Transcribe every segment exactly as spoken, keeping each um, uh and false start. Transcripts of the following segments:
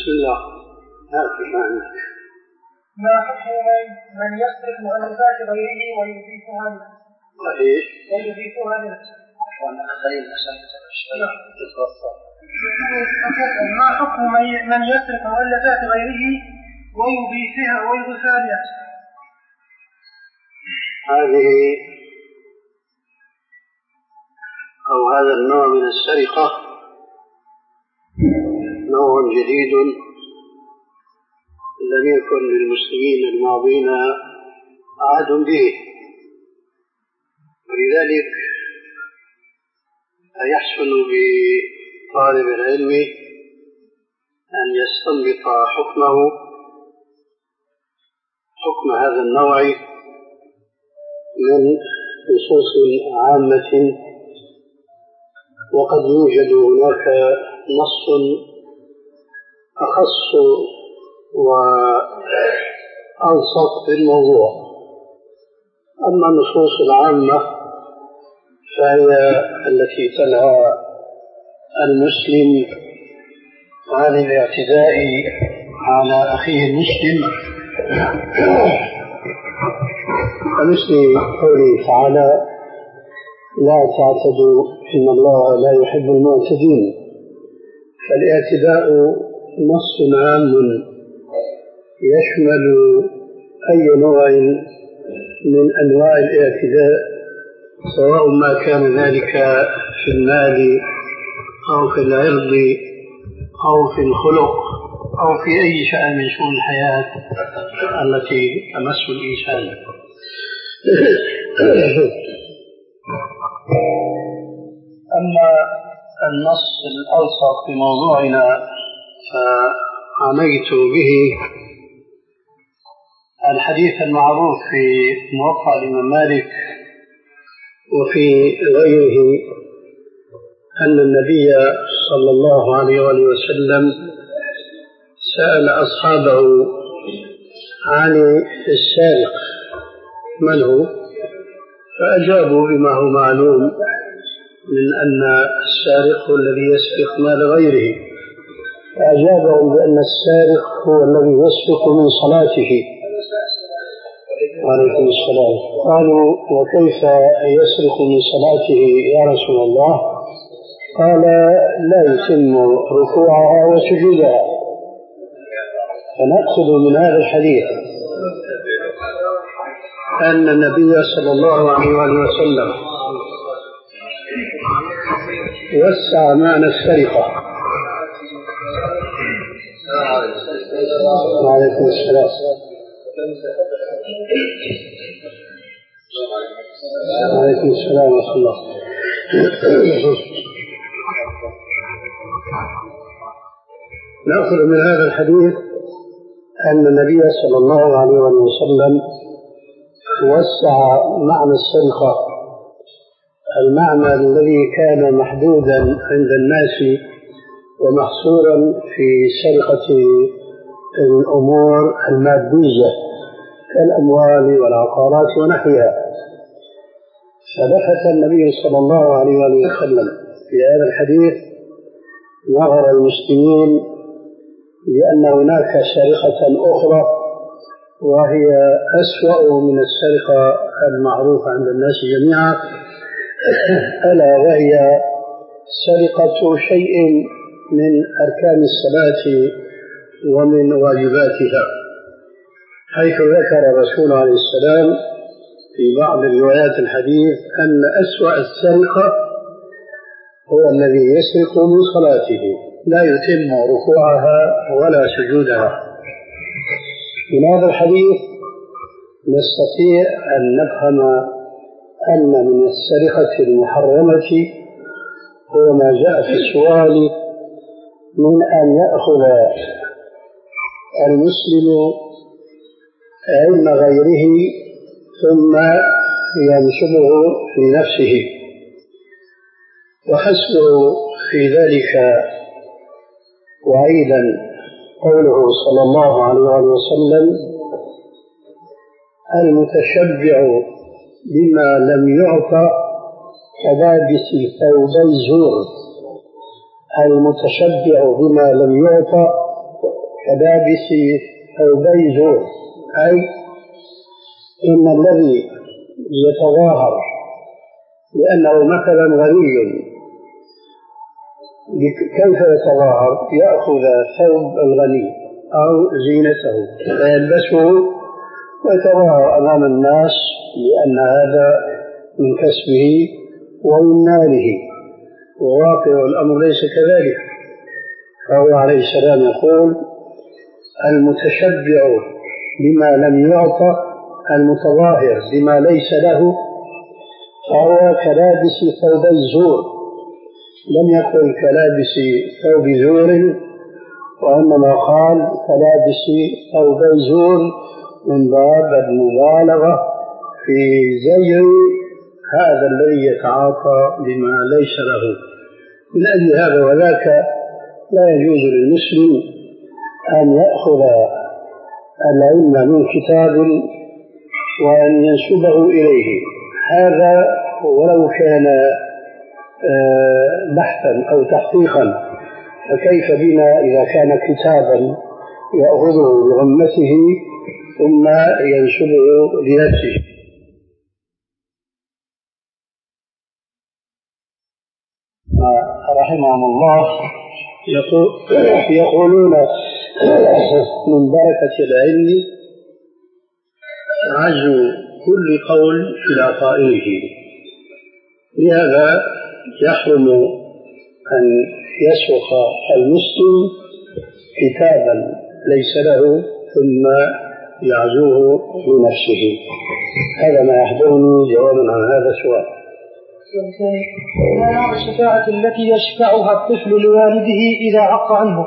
بسم الله. ما حكم من يسرق مؤلفات غيره ويضيفها له؟ صحيح. ويضيفها له. وأنا خليل مسألة ما حكم من يسرق مؤلفات غيره ويضيفها ويضيفها له؟ هذه أو هذا النوع من السرقة نوع جديد لم يكن للمسلمين الماضين عهد به، ولذلك يحسن بطالب العلم أن يستنبط حكمه حكم هذا النوع من نصوص عامة، وقد يوجد هناك نص أخص وألصق في الموضوع. أما النصوص العامة فهي التي تنهى المسلم عن الاعتداء على أخيه المسلم، كمثل قوله تعالى: لا تعتدوا إن الله لا يحب المعتدين. فالاعتداء نص عام يشمل أي نوع من أنواع الاعتداء، سواء ما كان ذلك في المال أو في العرض أو في الخلق أو في أي شأن من شؤون الحياة التي تمس الإنسان. أما النص الألصق في موضوعنا فعنيت به الحديث المعروف في موطأ الإمام مالك وفي غيره أن النبي صلى الله عليه وسلم سأل أصحابه عن السارق من هو، فأجابوا بما هو معلوم من أن السارق هو الذي يسرق مال غيره، فأجابهم بأن السارق هو الذي يسرق من صلاته. وعليكم السلام. قالوا: وكيف يسرق من صلاته يا رسول الله؟ قال: لا يتم ركوعها وسجودها. فنأخذ من هذا الحديث أن النبي صلى الله عليه وسلم وسع معنى السرقة. وعليكم السلام. وعليكم السلام ورحمة الله. نأخذ من هذا الحديث أن النبي صلى الله عليه وسلم وسع معنى السرقة، المعنى الذي كان محدودا عند الناس ومحصورا في سرقة الأمور المادية كالأموال والعقارات ونحوها. فلفت النبي صلى الله عليه وسلم في هذا الحديث نظر المسلمين لأن هناك سرقة أخرى وهي أسوأ من السرقة المعروفة عند الناس جميعا، ألا وهي سرقة شيء من أركان الصلاة ومن واجباتها، حيث ذكر الرسول عليه السلام في بعض روايات الحديث أن أسوأ السرقة هو الذي يسرق من صلاته لا يتم ركوعها ولا سجودها. من هذا الحديث نستطيع أن نفهم أن من السرقة المحرمة هو ما جاء في السؤال من أن يأخذ المسلم علم غيره ثم ينشره في نفسه، وحسبه في ذلك وعيدا قوله صلى الله عليه وسلم: المتشبع بما لم يعطى كلابس ثوبي الزور. المتشبع بما لم يعطى كلابس ثوبي زور، أي إن الذي يتظاهر لأنه مثلا غني كيف يتظاهر؟ يأخذ ثوب الغني أو زينته فيلبسه ويتظاهر أمام الناس لأن هذا من كسبه ومن ماله، وواقع الأمر ليس كذلك. فهو عليه السلام يقول: المتشبع بما لم يعطى المتظاهر بما ليس له فهو كلابس ثوب الزور. لم يقل كلابس ثوب زور، وإنما قال كلابس ثوب زور من باب المبالغة في زي هذا الذي يتعاطى بما ليس له. من أجل هذا وذاك لا يجوز للمسلم أن يأخذ العلم من كتاب وأن ينسبه إليه، هذا ولو كان بحثا أو تحقيقا، فكيف بنا إذا كان كتابا يأخذه برمته ثم ينسبه لنفسه. رحمهم الله يقول يقولون من بركة العلم عزو كل قول إلى قائله، لهذا يحرم أن يسوق المسلم كتابا ليس له ثم يعزوه لنفسه. هذا ما يحضرني جوابا عن هذا السؤال. ما نوع الشفاعة التي يشفعها الطفل لوالده إذا عق عنه؟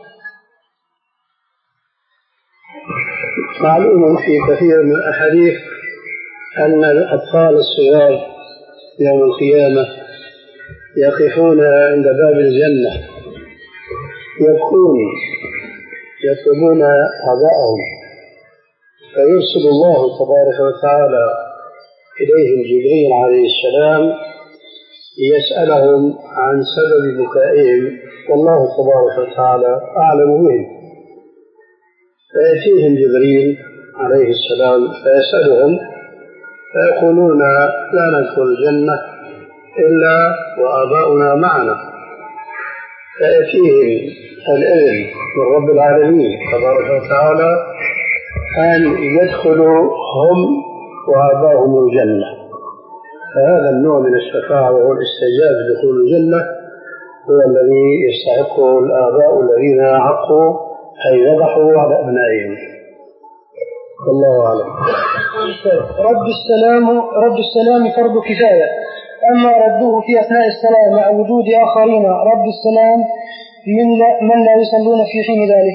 معلوم في كثير من الأحاديث أن الأطفال الصغار يوم القيامة يقفون عند باب الجنة يبكون يطلبون أعداءهم، فيرسل الله تبارك وتعالى إليهم جبريل عليه السلام ليسألهم عن سبب بكائهم، والله تبارك وتعالى أعلم بهم. فيأتيهم جبريل عليه السلام فيسألهم فيقولون: لا ندخل الجنة إلا وآباؤنا معنا. فيأتيهم الإذن من رب العالمين تبارك وتعالى أن يدخلوا هم وآباؤهم الجنة. فهذا النوع من الشفاعة وهو الاستعجاب بدخول الجنة هو الذي يستحقه الآباء الذين عقوا أي ذبحوا على أبنائهم. والله أعلم. رد السلام رد السلام فرض كفاية، أما رده في أثناء الصلاة مع وجود آخرين رد السلام من لا, من لا يصلون في حين ذلك.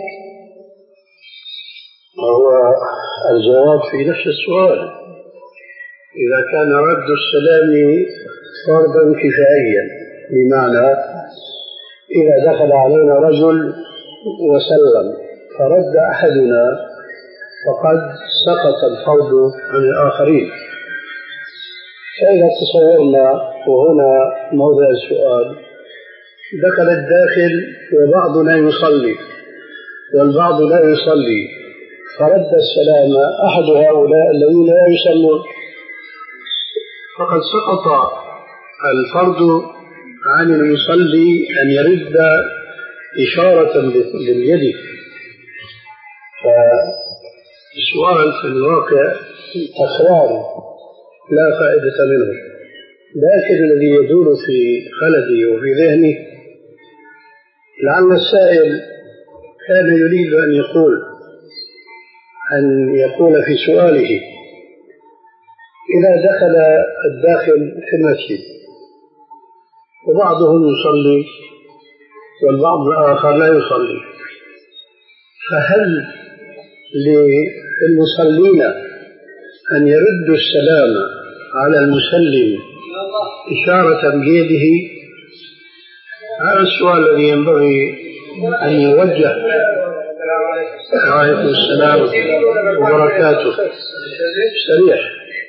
وهو الجواب في نفس السؤال. إذا كان رد السلام فرضا كفايا، بمعنى إذا دخل علينا رجل وسلم فرد أحدنا فقد سقط الفرض عن الآخرين. فإذا تصورنا، وهنا موضع السؤال، دخل الداخل وبعضنا يصلي والبعض لا يصلي، فرد السلام أحد هؤلاء الذين لا يصلون، فقد سقط الفرض عن المصلي أن يرد إشارة باليد. فالسؤال في الواقع تكرار لا فائدة منه، لكن الذي يدور في خلدي وفي ذهني لعل السائل كان يريد أن يقول أن يقول في سؤاله: إذا دخل الداخل في المسجد وبعضهم يصلي والبعض الآخر لا يصلي، فهل للمصلين أن يردوا السلام على المسلم إشارة بيده؟ هذا السؤال الذي ينبغي أن يوجه. وعليكم السلام وبركاته. سريع.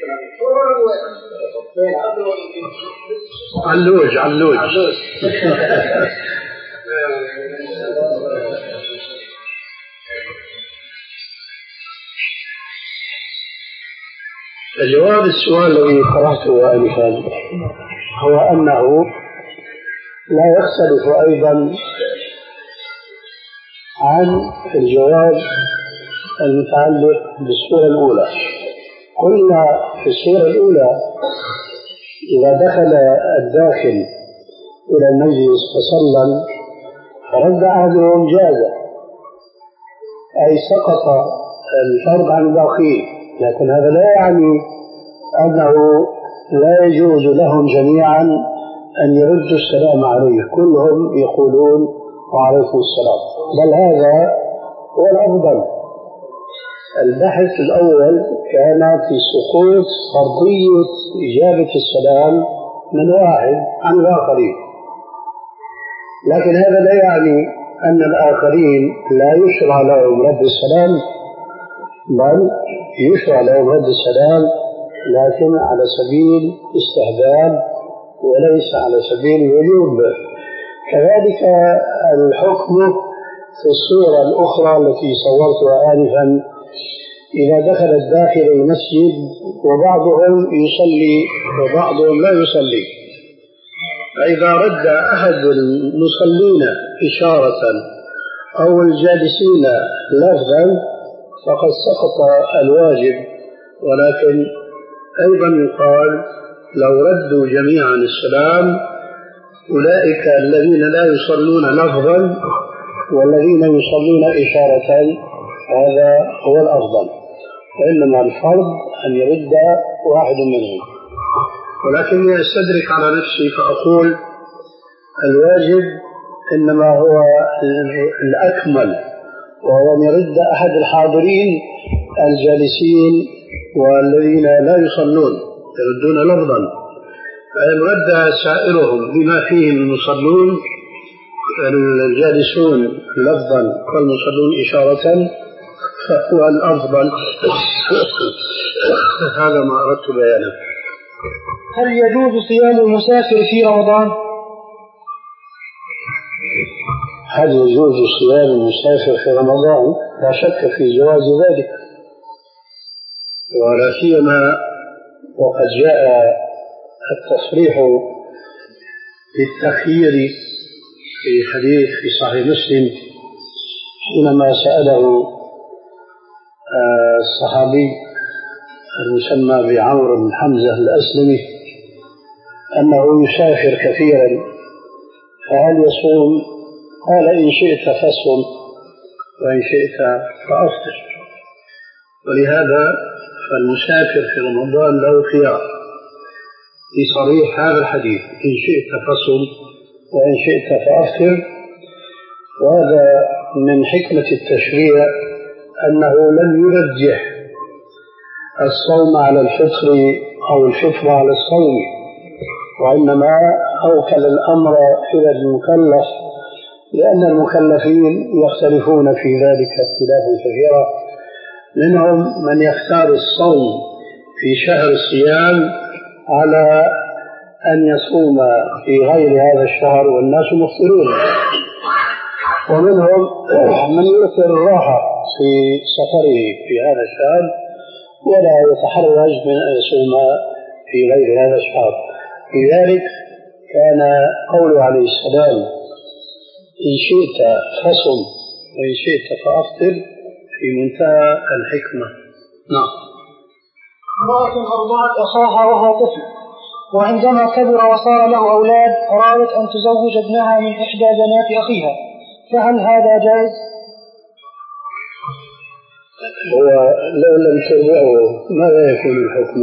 علوج علوج الجواب السؤال الذي طرحته آنفا هو أنه لا يختلف أيضا عن الجواب المتعلق بالصورة الأولى. قلنا في الصورة الأولى إذا دخل الداخل إلى المجلس فسلم فرد أحدهم جاز، أي سقط الفرض عن الباقين، لكن هذا لا يعني أنه لا يجوز لهم جميعا أن يردوا السلام عليه، كلهم يقولون وعليكم السلام، بل هذا هو الأفضل. البحث الأول كان في سقوط فرضية إجابة السلام من واحد عن الآخرين، لكن هذا لا يعني أن الآخرين لا يشرع لهم رد السلام، بل يشرع لهم رد السلام لكن على سبيل استهبال وليس على سبيل الوجوب. كذلك الحكم في الصورة الأخرى التي صورتها آنفا، إذا دخل الداخل المسجد وبعضهم يصلي وبعضهم لا يصلي، فإذا رد أحد المصلين إشارة أو الجالسين لفظا فقد سقط الواجب، ولكن أيضا يقال لو ردوا جميعا السلام أولئك الذين لا يصلون لفظا والذين يصلون إشارة، هذا هو الأفضل، وإنما الفرض أن يرد واحد منهم. ولكني أستدرك على نفسي فأقول الواجب إنما هو الأكمل، وهو أن يرد أحد الحاضرين الجالسين والذين لا يصلون يردون لفظا، فإن رد سائرهم بما فيهم المصلون الجالسون لفظا والمصلون إشارة فهو الأفضل. هذا ما أردت بيانه. هل يجوز صيام المسافر في رمضان؟ هل يجوز صيام المسافر في رمضان؟ لا شك في جواز ذلك، ولا سيما وقد جاء التصريح بالتخيير في حديث في صحيح مسلم حينما سأله الصحابي المسمى بعمرو بن حمزة الأسلمي أنه يسافر كثيرا فهل يصوم؟ قال إن شئت فصم وإن شئت فأفطر. ولهذا فالمسافر في رمضان له خيار في صريح هذا الحديث، إن شئت فصم وإن شئت فأفطر. وهذا من حكمة التشريع أنه لم يرجح الصوم على الفطر أو الفطر على الصوم، وإنما أوكل الأمر إلى المكلف، لأن المكلفين يختلفون في ذلك اختلافا كثيرا، منهم من يختار الصوم في شهر الصيام على أن يصوم في غير هذا الشهر والناس مفطرون، ومنهم من يؤثر الراحة في سفره في هذا الشهر ولا يتحرج من أن يصوم في غير هذا الشهر. لذلك كان قوله عليه السلام إن شئت فصم وإن شئت فأفطر في منتهى الحكمة. نعم. امرأة أرضعت أخاها وهو طفل، وعندما كبر وصار له أولاد أرادت أن تزوج ابنها من إحدى بنات أخيها، فهل هذا جائز؟ هو لو لم ترضعه ماذا يكون الحكم؟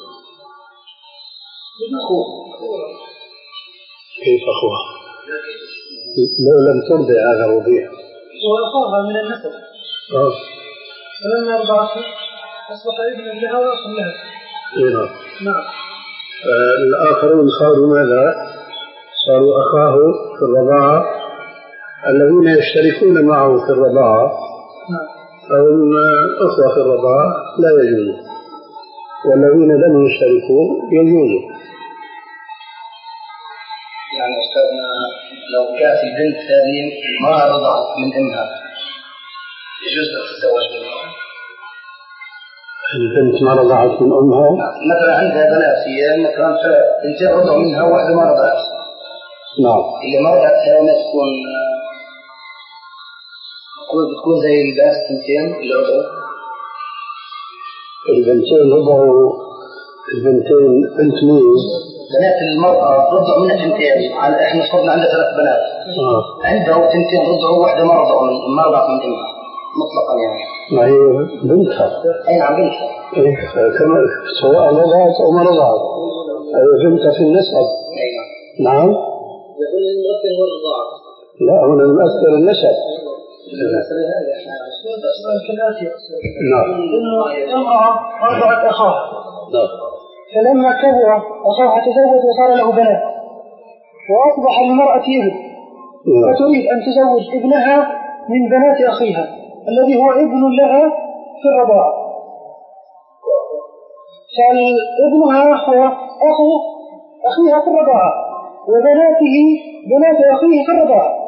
كيف أخوها؟ لو لم ترضع هذا الرضيع وأخاها من النسب آه. ولما رضعته أصبح ابنا لها وأخا لها. نعم. نعم. الآخرون صاروا ماذا؟ صاروا أخاه في الرضاعة، الذين يشتركون معه في الرضاعة فهم أخوة في الرضاعة لا يجوز، والذين لم يشتركوا يجوز. يعني أستاذنا لو كانت البنت هذه ما رضعت من أمها يجوز أن تتزوج منها؟ البنت ما رضعت من أمها؟ مثلا عندها بنات هي مثلا تنتين رضعوا منها واحدة ما رضعت. نعم. اللي ما رضعت هي تكون بتكون زي الباس تنتين اللي رضعوا. البنتين رضعوا البنتين بنت مين؟ بنات المرأة رضعوا منها تنتين. احنا صرنا عندنا ثلاث بنات. آه. عنده تنتين رضعوا واحدة ما رضعوا من ما رضعت من أمها مطلقا يعني. ما هي بنتها. أي نعم بنتها. إيه كما سواء رضعت أو ما رضعت هي بنتها في النسب. أيوة. نعم. يقول المؤثر هو الرضاعة. لا هنا المؤثر النسب. نعم. امرأة رضعت أخاها. نعم. فلما كبر أخاها تزوج وصار له بنات وأصبح المرأة ابن. فتريد أن تزوج ابنها من بنات أخيها الذي هو ابن لها في الرضاعة. فابنها هو أخو أخيها في الرضاعة وبناته بنات أخيه في الرضاعة.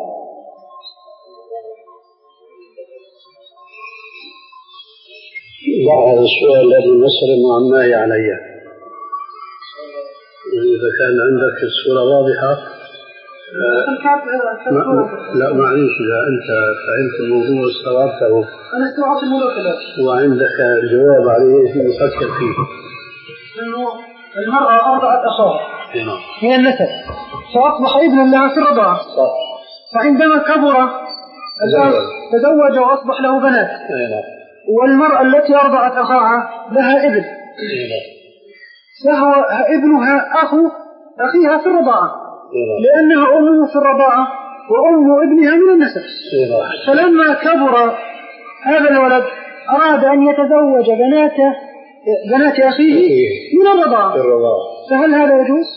ضع هذا السؤال لأبي مسلم وعماه علي. إذا كان عندك الصورة واضحة. ما لا معليش إذا أنت فهمت الموضوع واستوعبته. أنا استوعبت الموضوع كذلك. وعندك جواب عليه يفكر فيه. إنه المرأة أرضعت أخاها من النسب فأصبح ابنا لها في الرضاعة. فعندما كبر تزوج وأصبح له بنات. والمرأة التي أرضعت أخاها لها ابن فهو ابنها أخو أخيها في الرضاعة لأنها أمه في الرضاعة وأم ابنها من النسب. فلما كبر هذا الولد أراد أن يتزوج بنات بنات أخيه من الرضاعة. فهل هذا يجوز؟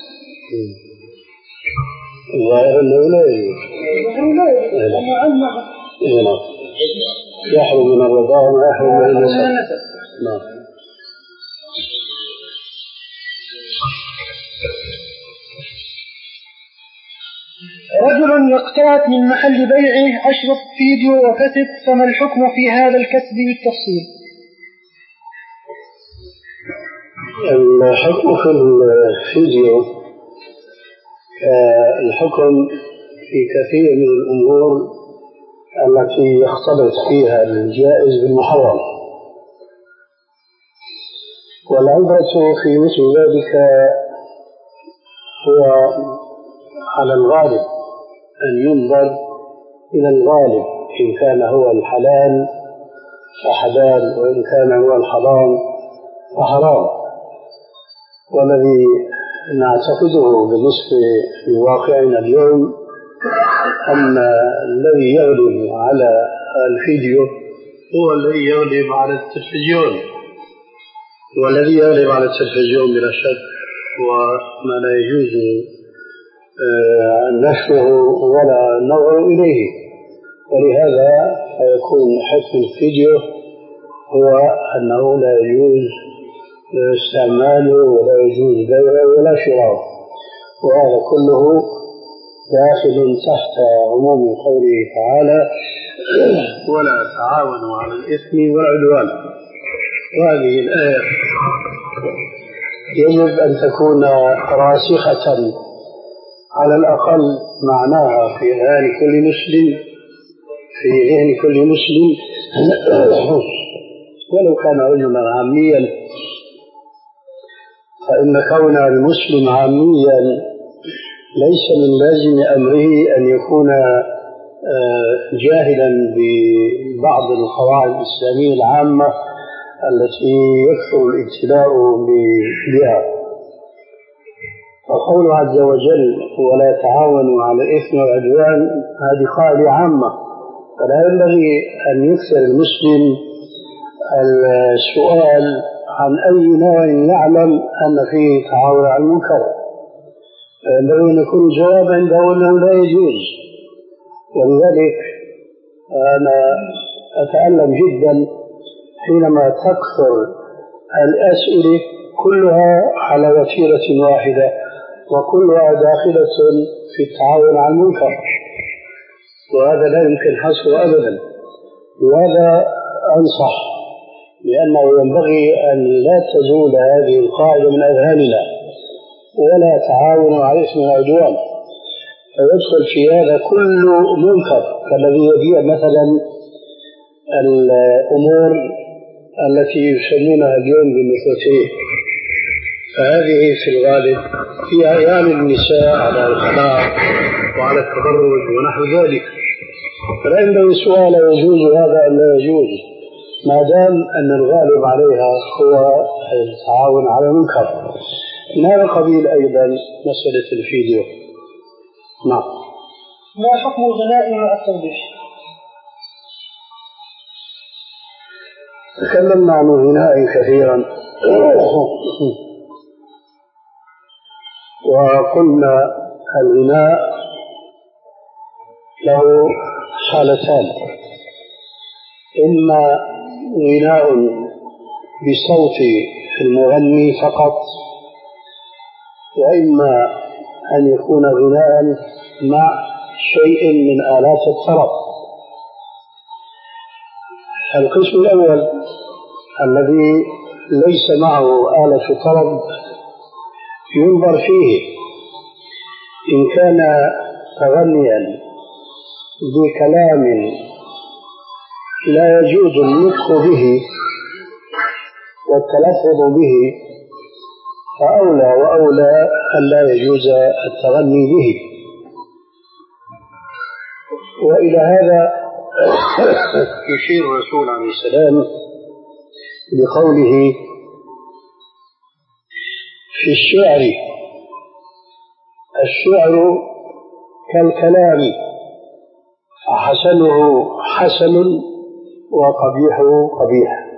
الظاهر أنه لا يجوز. لا يجوز لأن عمه يحرم من الرضاعة ما يحرم من النسب. نعم. رجل يقتات من محل بيعه أشرف فيديو وكسب فما الحكم في هذا الكسب بالتفصيل؟ الحكم في الفيديو الحكم في كثير من الأمور التي يختلط فيها الجائز بالمحرم والعبرة في مثل ذلك هو على الغالب أن ينظر إلى الغالب إن كان هو الحلال فحلال وإن كان هو الحرام فحرام. والذي نعتقده بالنسبة لواقعنا اليوم أن الذي يغلب على الفيديو هو الذي يغلب على التلفزيون والذي يغلب على التلفزيون بلا شك وما لا يجوز نشره ولا النظر إليه. ولهذا يكون حكم الفيديو هو أنه لا يجوز استعماله ولا يجوز بيعه ولا شراؤه. وهذا كله داخل تحت عموم قوله تعالى ولا تعاونوا على الإثم والعدوان. وهذه الآية يجب أن تكون راسخة على الأقل معناها في ذهن كل مسلم في ذهن كل مسلم ولو كان رجلا عاميا، فإن كون المسلم عاميا ليس من لازم أمره أن يكون جاهلا ببعض القواعد الإسلامية العامة التي يكثر الابتلاء بها. فقوله عز وجل ولا تعاونوا على الإثم والعدوان هذه قاعدة عامة، فلا ينبغي أن يكثر المسلم السؤال عن أي نوع يعلم أن فيه تعاون على المنكر، فينبغي أن يكون الجواب عنده أنه لا يجوز. ولذلك أنا أتألم جدا حينما تكثر الأسئلة كلها على وتيرة واحدة وكلها داخلة في التعاون على المنكر، وهذا لا يمكن حصره أبدا. وهذا أنصح لأنه ينبغي أن لا تزول هذه القاعدة من أذهاننا، ولا تعاون على الإثم والعدوان، فيدخل في هذا كل منكر كالذي يبيع مثلا الأمور التي يسمونها اليوم بالنيكوتين، فهذه في الغالب في أعيان النساء على الخلاق وعلى التبرج ونحو ذلك. فالعندما سؤال يجوز هذا أم لا يجوز، ما دام أن الغالب عليها هو التعاون على المنكر. من هذا القبيل أيضا مسألة الفيديو. نعم. ما حكم الغناء مع التوضيح؟ تكلمنا عن الغناء كثيرا وقلنا الغناء له حالتان: إما غناء بصوت المغني فقط، وإما أن يكون غناء مع شيء من آلات الطرب. القسم الأول الذي ليس معه آلة طرب ينظر فيه إن كان تغنيا بكلام لا يجوز النطق به والتلفظ به، فأولى وأولى أن لا يجوز التغني به. وإلى هذا يشير الرسول عليه السلام بقوله في الشعر: الشعر كالكلام، حسنه حسن وقبيحه قبيح.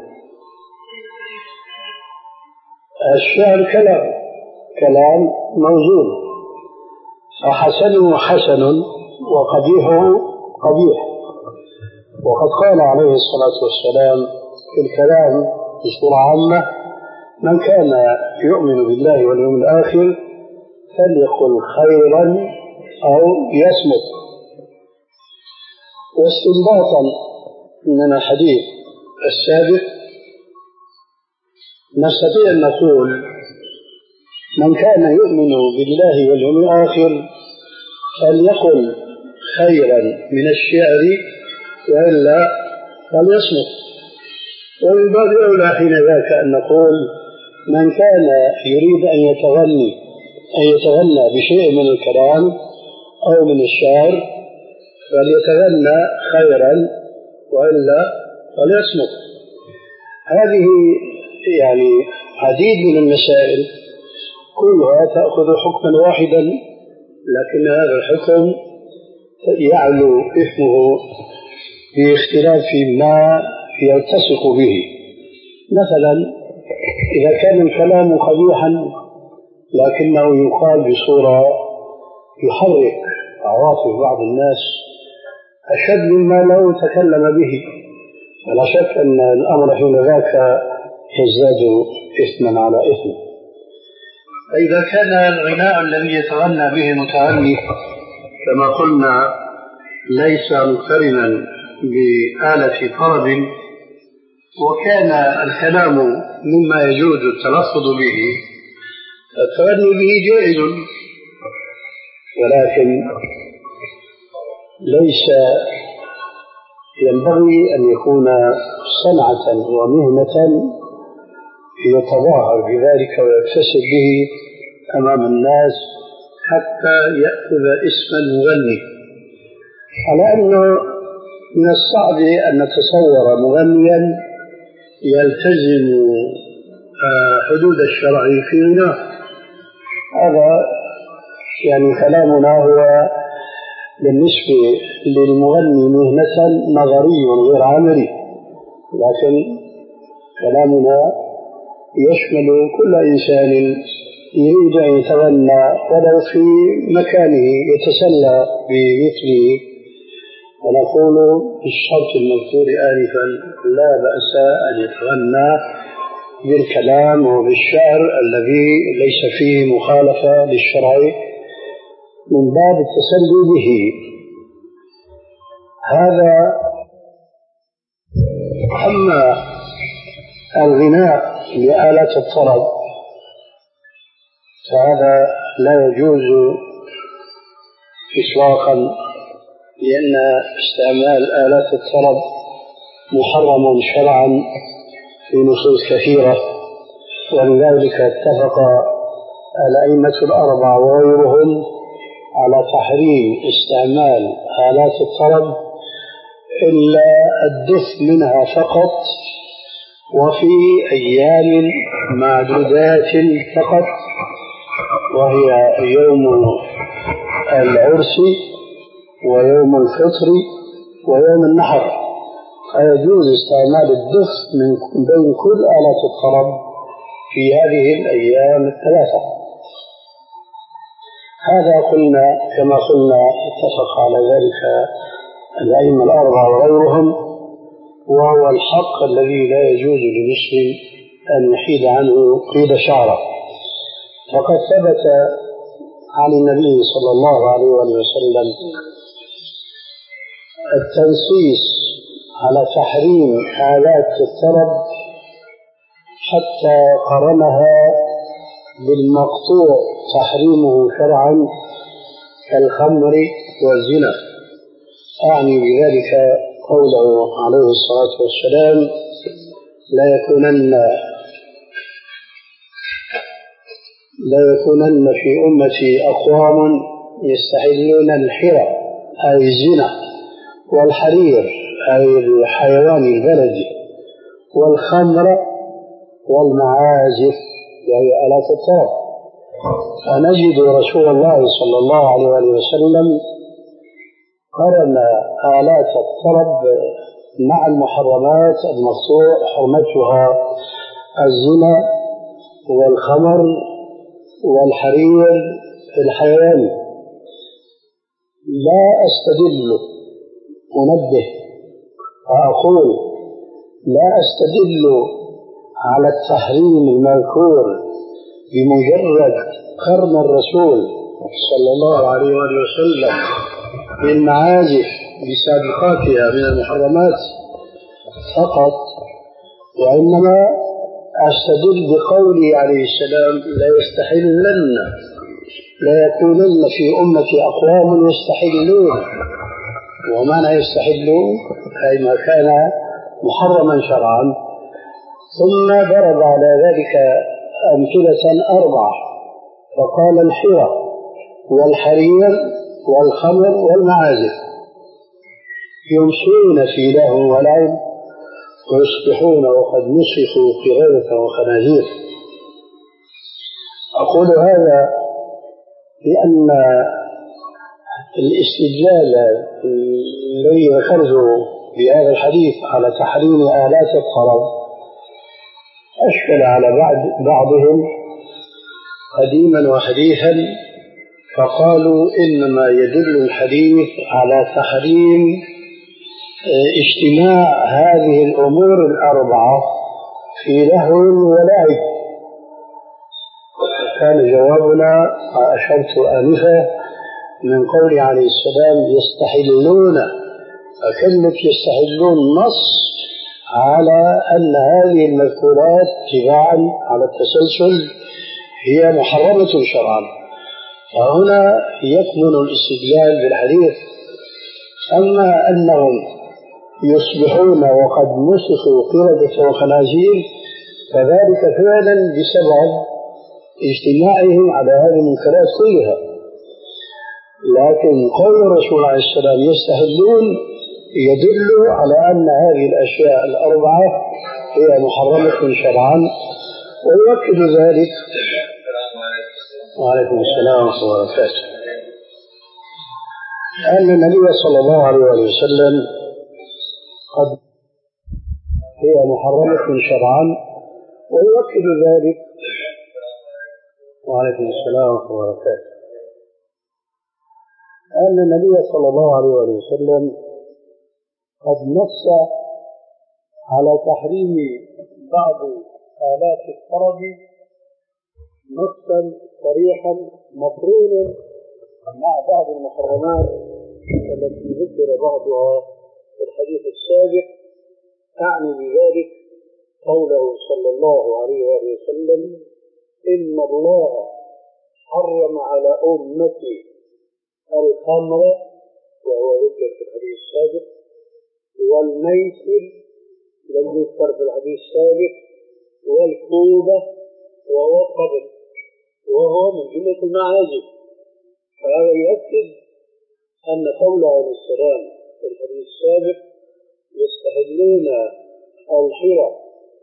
الشعر كلام كلام موزون، فحسنه حسن وقبيحه قبيح. وقد قال عليه الصلاة والسلام في الكلام بصورة عامة: من كان يؤمن بالله واليوم الآخر فليقل خيرا أو يصمت. واستنباطا من الحديث السابق نستطيع أن نقول: من كان يؤمن بالله واليوم الآخر فليقل خيرا من الشعر وإلا فليصمت. ومن باب أولى حين ذاك أن نقول: من كان يريد أن يتغني أن يتغنى بشيء من الكلام أو من الشعر فليتغنى خيرا وإلا فليصمت. هذه يعني عديد من المسائل كلها تأخذ حكما واحدا، لكن هذا الحكم يعلو إثمه باختلاف ما يلتصق به. مثلا إذا كان الكلام قبيحا لكنه يقال بصورة يحرك عواطف بعض الناس أشد مما لو تكلم به، فلا شك أن الأمر حين ذاك يزداد إثما على إثم. فإذا كان الغناء الذي يتغنى به المتغني كما قلنا ليس مقترنا بآلة طرب، وكان الكلام مما يجوز التلفظ به، التغني به جائز، ولكن ليس ينبغي أن يكون صنعة ومهنة يتظاهر بذلك ويكتسب به أمام الناس حتى يأخذ اسم المغني. على أنه من الصعب أن نتصور مغنيا يلتزم حدود الشرع في غناه. هذا يعني كلامنا هو بالنسبة للمغني مهنة نظري غير عملي، لكن كلامنا يشمل كل إنسان يريد أن يتغنى ولو في مكانه يتسلى بمثله، ونقول بالشرط المذكور آنفا لا بأس أن يتغنى بالكلام وبالشعر الذي ليس فيه مخالفة للشرع من باب التسلي به. هذا. أما الغناء بآلة الطرب فهذا لا يجوز إطلاقا، لأن استعمال آلات الطرب محرم شرعا في نصوص كثيرة، ولذلك اتفق الأئمة الأربعة وغيرهم على تحريم استعمال آلات الطرب إلا الدف منها فقط، وفي أيام معدودات فقط، وهي يوم العرس ويوم الفطر ويوم النحر، فيجوز استعمال الدف من بين كل آلات الطرب في هذه الأيام الثلاثة. هذا قلنا كما قلنا اتفق على ذلك الأئمة الأربعة وغيرهم، وهو الحق الذي لا يجوز للمسلم أن يحيد عنه قيد شعره. فقد ثبت عن النبي صلى الله عليه وسلم التنصيص على تحريم آلات الطرب حتى قرنها بالمقطوع تحريمه شرعا كالخمر والزنا، أعني بذلك قوله عليه الصلاة والسلام: لا يكونن لا يكونن في أمتي أقوام يستحلون الحرى أي الزنا، والحرير أي الحيوان البلدي، والخمر والمعازف وهي آلات الطرب. فنجد رسول الله صلى الله عليه وسلم قرن آلات الطرب مع المحرمات المقطوع حرمتها الزنا والخمر والحرير الحيواني. لا أستدل أنبه وأقول لا أستدل على التحريم المذكور بمجرد قرن الرسول صلى الله عليه وسلم بالمعازف بسابقاتها من المحرمات فقط، وإنما أستدل بقوله عليه السلام: لا يستحلن لا يكونن في أمتي أقوام يستحلون. ومعنى يستحلون أي ما كان محرما شرعا. ثم ضرب على ذلك أمثلة أربعة، فقال: الحرى والحرير والخمر والمعازف يمشون في لهو ولعب ويصبحون وقد نسخوا قردة وخنازير. أقول هذا لأن الاستدلال الذي ذكرته بهذا الحديث على تحريم آلات الطرب أشكل على بعض بعضهم قديما وحديثا، فقالوا إنما يدل الحديث على تحريم اجتماع هذه الأمور الأربعة في لهو ولعب. كان جوابنا أشرت آنفا من قول عليه السلام: يستحلون، فكلمة يستحلون نص على أن هذه المذكورات تباعا على التسلسل هي محرمة شرعا، فهنا يكمن الاستدلال بالحديث. أما أنهم يصبحون وقد نسخوا قردة وخنازير فذلك فعلا بسبب اجتماعهم على هذه المنكرات كلها، لكن قول الرسول عليه السلام يستحلون يدل على أن هذه الأشياء الأربعة هي محرمة شرعا. ويؤكد ذلك وعليكم السلام ورحمة الله وبركاته أن النبي صلى الله عليه وسلم قد هي محرمة شرعا. ويؤكد ذلك وعليكم السلام ورحمة الله وبركاته أن النبي صلى الله عليه وسلم قد نص على تحريم بعض آلات الطرب نصا صريحا مقرونا مع بعض المحرمات التي ذكر بعضها في الحديث السابق. أعني بذلك قوله صلى الله عليه وآله وسلم: إن الله حرم على أمتي الخمر، وهو ذكر في الحديث السابق، والميسر لم يذكر في الحديث السابق، والكوبة وهو القبض وهو من جملة المعازف. فهذا يؤكد أن قوله عليه السلام في الحديث السابق: يستحلون الحرى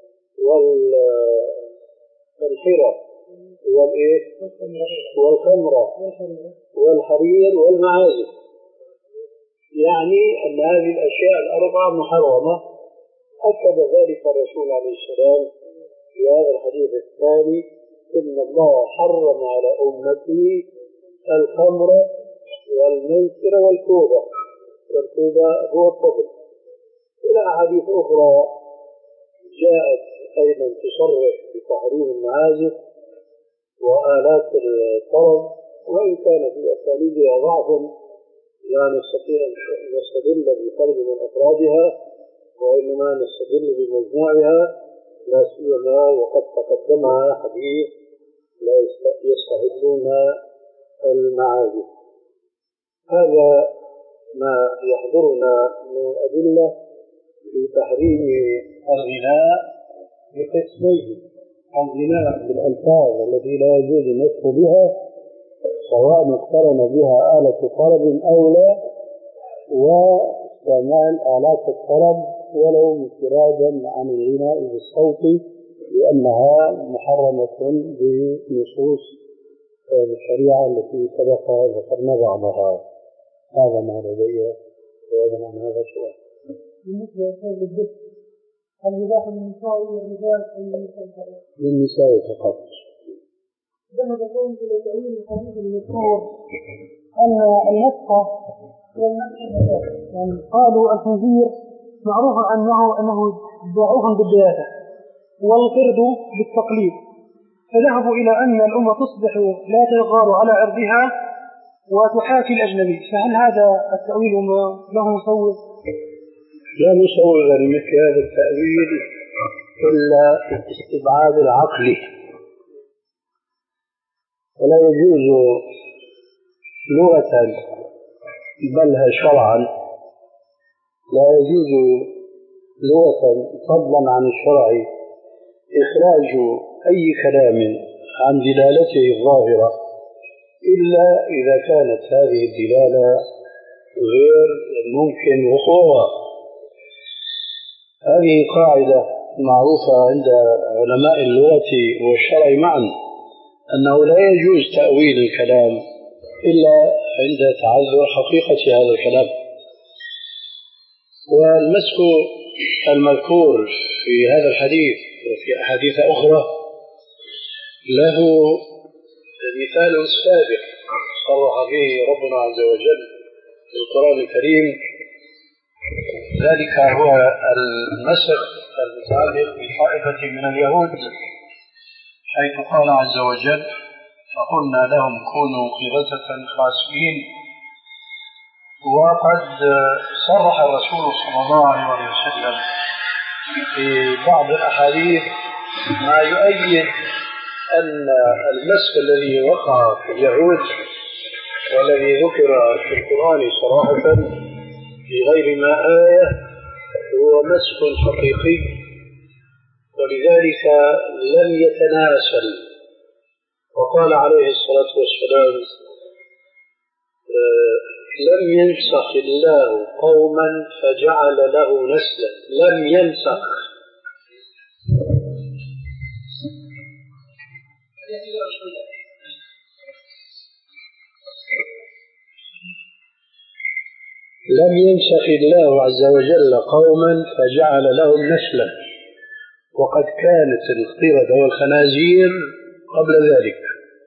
والحرى والإيه والخمر والحرير والمعازف، يعني أن هذه الأشياء الأربعة محرمة. أكد ذلك الرسول عليه السلام في هذا الحديث الثاني: إن الله حرم على أمتي الخمر والميسر والكوبة، والكوبة هو الطبل. إلى أحاديث أخرى جاءت أيضا تصرح بتحريم المعازف وآلات الطرب، وإن كان في أساليبها ضعف لا نستطيع أن نستدل بفرد من أفرادها، وإنما نستدل بمجموعها، لا سيما وقد تقدمها حديث لا يستحلون المعازف. هذا ما يحضرنا من أدلة في تحريم الغناء بقسمين: الغناء بالألفاظ التي لا يجوز النطق بها سواء اقترن بها آلة طرب أو لا، واستعمال آلات الطرب ولو انفرادا عن الغناء بالصوت، لأنها محرمة بنصوص الشريعة التي سبق ذكرنا بعضها. هذا ما لدي جوابا عن هذا السؤال. بالنسبة للدفء، هل يباح للنساء والرجال أن يتنفروا؟ للنساء فقط. ذهب قوم إلى تأويل الحديث المذكور أن المسخ يعني قالوا الخنزير معروف أنه أنه ضعوف بالدياثة، والقرد بالتقليد، فذهبوا إلى أن الأمة تصبح لا تغار على عرضها وتحاكي الأجنبي. فهل هذا التأويل له مصور؟ لا مصور لمثل هذا التأويل إلا استبعاد العقل، ولا يجوز لغة بل شرعا، لا يجوز لغة فضلا عن الشرع إخراج أي كلام عن دلالته الظاهرة إلا إذا كانت هذه الدلالة غير ممكن وقوعها. هذه قاعدة معروفة عند علماء اللغة والشرع معا، أنه لا يجوز تأويل الكلام إلا عند تعذر حقيقة هذا الكلام. والمسك المذكور في هذا الحديث وفي أحاديث أخرى له مثال سابق صرح به ربنا عز وجل في القرآن الكريم، ذلك هو المسخ المتعلق بطائفة من اليهود، حيث قال عز وجل: فقلنا لهم كونوا قردة خاسئين. وقد صرح الرسول صلى الله عليه وسلم في بعض الأحاديث ما يؤيد أن المسخ الذي وقع في اليهود والذي ذكر في القرآن صراحة في غير ما آية هو مسخ حقيقي، ولذلك لم يتناسل. وقال عليه الصلاة والسلام: لم ينسخ الله قوما فجعل له نسلا. لم ينسخ، لم ينسخ الله عز وجل قوما فجعل لهم نسلا، وقد كانت القردة والخنازير قبل ذلك.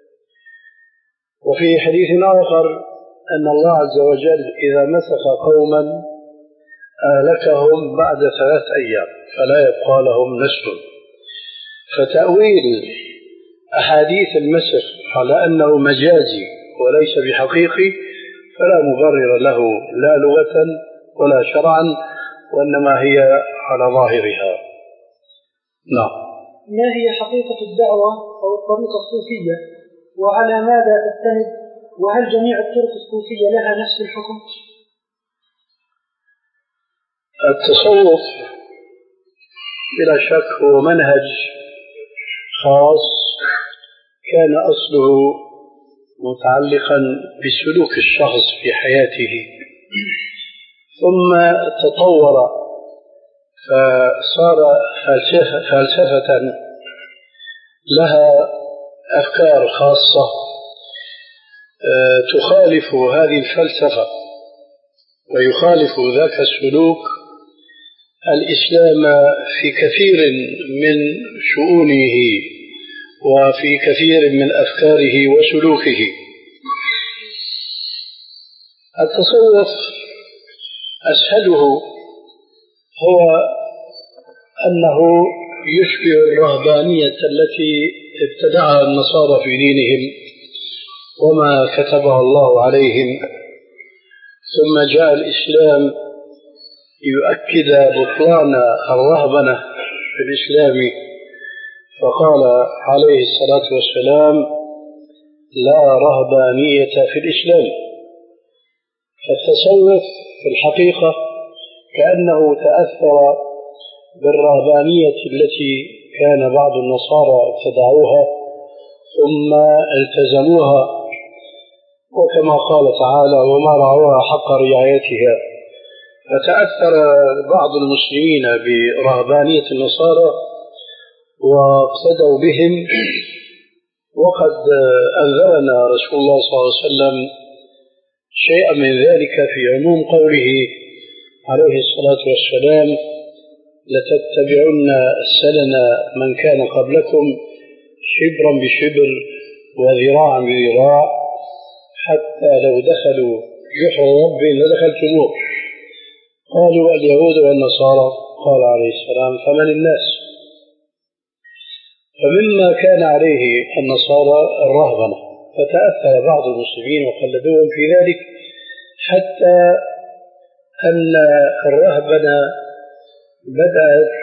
وفي حديث آخر أن الله عز وجل إذا مسخ قوما أهلكهم بعد ثلاث أيام فلا يبقى لهم نسل. فتأويل أحاديث المسخ على أنه مجازي وليس بحقيقي فلا مبرر له لا لغة ولا شرعا، وإنما هي على ظاهرها. نعم. ما هي حقيقة الدعوة أو الطريقة الصوفية وعلى ماذا تستند، وهل جميع الطرق الصوفية لها نفس الحكم؟ التصوف بلا شك هو منهج خاص كان أصله متعلقا بسلوك الشخص في حياته، ثم تطور فصار فلسفة لها أفكار خاصة تخالف هذه الفلسفة ويخالف ذاك السلوك الإسلام في كثير من شؤونه وفي كثير من أفكاره وسلوكه. التصوف أسهله هو أنه يشبه الرهبانية التي ابتدعها النصارى في دينهم وما كتبها الله عليهم، ثم جاء الإسلام يؤكد بطلان الرهبنة في الإسلام، فقال عليه الصلاة والسلام: لا رهبانية في الإسلام. فالتصوف في الحقيقة كأنه تأثر بالرهبانية التي كان بعض النصارى ابتدعوها ثم التزموها، وكما قال تعالى: وما رعوها حق رعايتها. فتأثر بعض المسلمين برهبانية النصارى واقتدوا بهم، وقد أنذرنا رسول الله صلى الله عليه وسلم شيئا من ذلك في عموم قوله عليه الصلاة والسلام: لتتبعن سنن من كان قبلكم شبرا بشبر وذراعا بذراع حتى لو دخلوا جحر رب لدخلتموه. قالوا: اليهود والنصارى. قال عليه السلام: فمن الناس؟ فمما كان عليه النصارى الرهبنة، فتأثر بعض المسلمين وقلدوهم في ذلك، حتى أن الرهبنة بدأت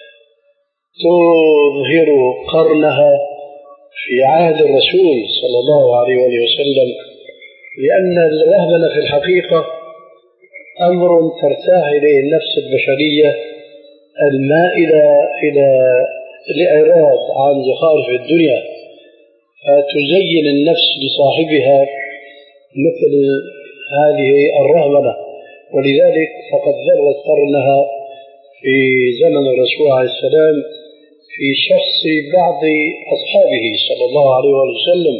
تظهر قرنها في عهد الرسول صلى الله عليه وسلم، لأن الرهبنة في الحقيقة أمر ترتاح إليه النفس البشرية المائلة إلى الإعراض عن زخارف الدنيا، فتزين النفس لصاحبها مثل هذه الرهبنة، ولذلك فقد ذرت قرنها في زمن الرسول عليه السلام في شخص بعض أصحابه صلى الله عليه وسلم.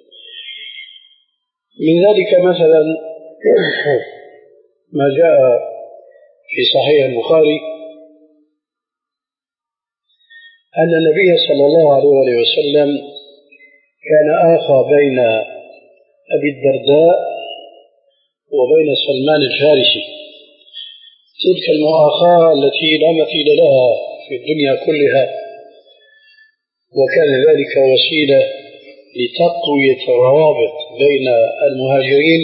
من ذلك مثلا ما جاء في صحيح البخاري أن النبي صلى الله عليه وسلم كان آخى بين أبي الدرداء وبين سلمان الفارسي، تلك المؤاخاة التي لا مثيل لها في الدنيا كلها، وكان ذلك وسيلة لتقوية الروابط بين المهاجرين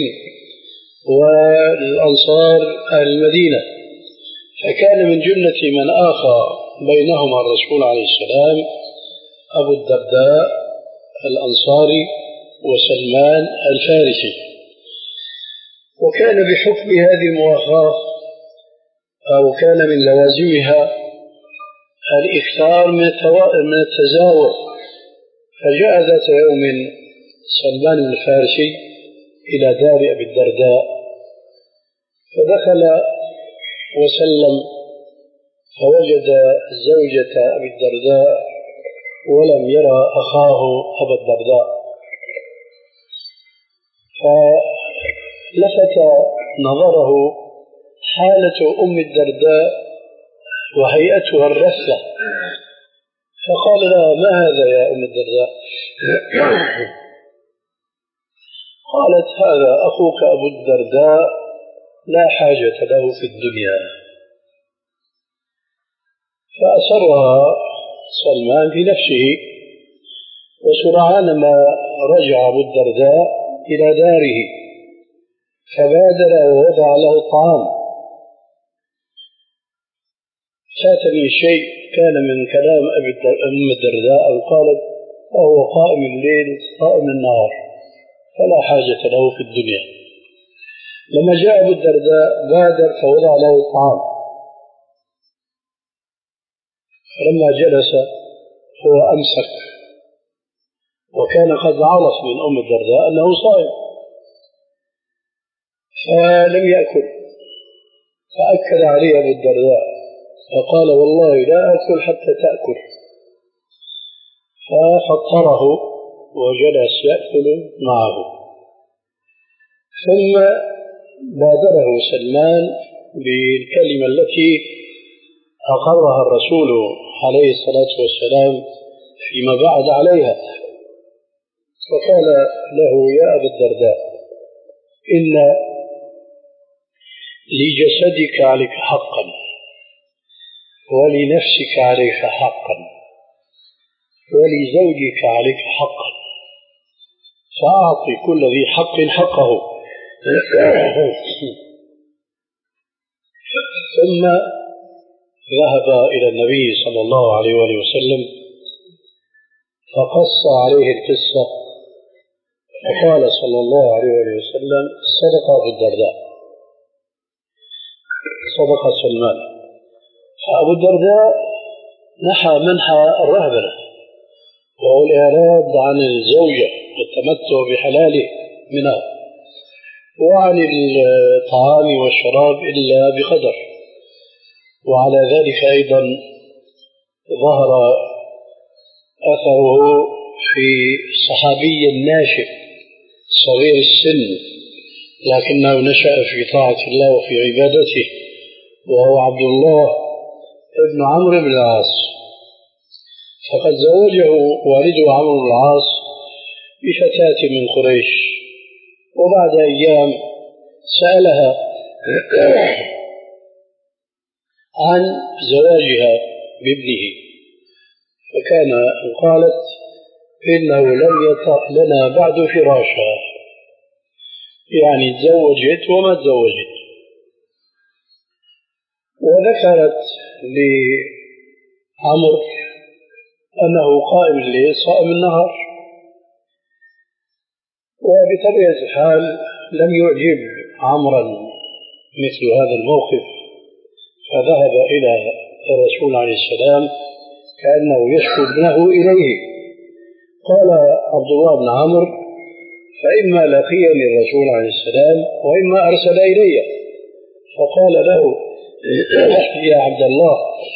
والأنصار المدينة. فكان من جملة من آخى بينهما الرسول عليه السلام أبو الدرداء الأنصاري وسلمان الفارسي، وكان بحكم هذه المؤاخاة أو كان من لوازمها الإكثار من التزاور. فجاء ذات يوم سلمان الفارسي إلى دار أبي الدرداء، فدخل وسلم فوجد زوجة أبي الدرداء ولم يرى أخاه أبا الدرداء، فلفت نظره حالة أم الدرداء وهيئتها الرثة، فقال لها: ما هذا يا أم الدرداء؟ قالت: هذا أخوك أبو الدرداء لا حاجة له في الدنيا. فأسرها سلمان في نفسه، وسرعان ما رجع أبو الدرداء إلى داره فبادر ووضع له الطعام. فاتني شيء كان من كلام أم الدرداء أو قالت وهو قائم الليل قائم النهار فلا حاجة له في الدنيا. لما جاء أبو الدرداء بادر فوضع له الطعام، فلما جلس هو أمسك، وكان قد عرف من أم الدرداء أنه صائم فلم يأكل، فأكد عليه أبو الدرداء فقال والله لا أكل حتى تأكل، ففطره وجلس يأكل معه. ثم بادره سلمان بالكلمة التي أقرها الرسول عليه الصلاة والسلام فيما بعد عليها، فقال له يا أبا الدرداء إن لجسدك عليك حقا ولنفسك عليك حقا ولزوجك عليك حقا، فأعطي كل ذي حق حقه. ثم ذهب إلى النبي صلى الله عليه وآله وسلم فقص عليه القصة، فقال صلى الله عليه وآله وسلم صدق أبو الدرداء، صدق سلمان. فأبو الدرداء نحى منحى الرهبنة وهو الإعراض عن الزوجة والتمتع بحلاله منها، وعن الطعام والشراب إلا بقدر. وعلى ذلك أيضا ظهر أثره في صحابي ناشئ صغير السن لكنه نشأ في طاعة الله وفي عبادته، وهو عبد الله ابن عمرو بن العاص، فقد زوجه والده عمرو بن العاص بفتاة من قريش، وبعد أيام سألها عن زواجها بابنه، فكان قالت إنه لم يطأ لنا بعد فراشا، يعني تزوجت وما تزوجت. وذكرت لعمر أنه قائم الليل صائم النهار، وبطبيعة الحال لم يعجب عمرا مثل هذا الموقف، فذهب إلى الرسول عليه السلام كأنه يشكو ابنه إليه. قال عبد الله بن عمرو فإما لقيني الرسول عليه السلام وإما أرسل إلي، فقال له يا عبد الله